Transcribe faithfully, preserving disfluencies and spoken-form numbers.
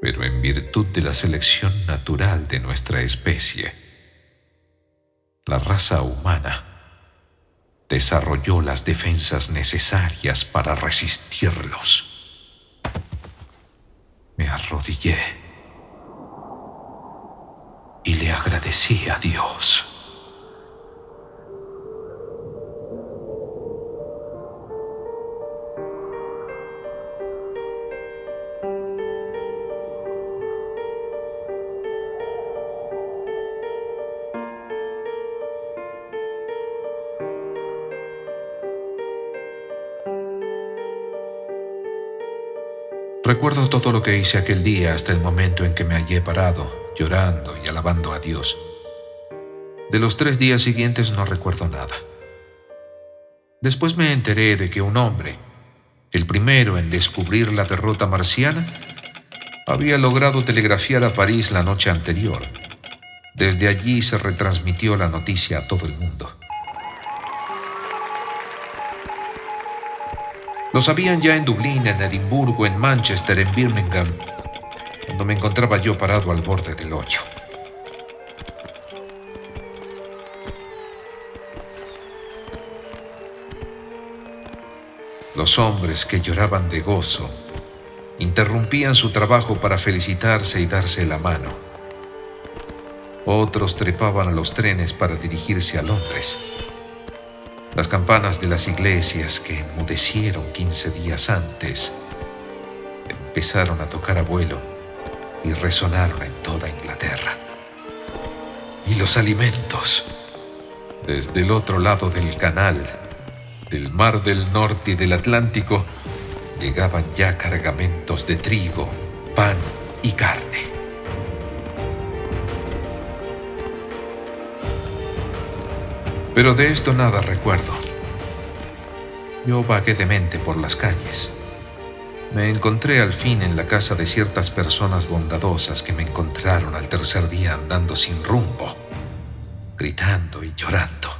pero en virtud de la selección natural de nuestra especie, la raza humana desarrolló las defensas necesarias para resistirlos. Me arrodillé y le agradecí a Dios. Recuerdo todo lo que hice aquel día hasta el momento en que me hallé parado, llorando y alabando a Dios. De los tres días siguientes no recuerdo nada. Después me enteré de que un hombre, el primero en descubrir la derrota marciana, había logrado telegrafiar a París la noche anterior. Desde allí se retransmitió la noticia a todo el mundo. Lo sabían ya en Dublín, en Edimburgo, en Manchester, en Birmingham, cuando me encontraba yo parado al borde del hoyo. Los hombres que lloraban de gozo interrumpían su trabajo para felicitarse y darse la mano. Otros trepaban a los trenes para dirigirse a Londres. Las campanas de las iglesias que enmudecieron quince días antes empezaron a tocar a vuelo y resonaron en toda Inglaterra. Y los alimentos, desde el otro lado del canal, del Mar del Norte y del Atlántico, llegaban ya cargamentos de trigo, pan y carne. Pero de esto nada recuerdo. Yo vagué demente por las calles. Me encontré al fin en la casa de ciertas personas bondadosas que me encontraron al tercer día andando sin rumbo, gritando y llorando.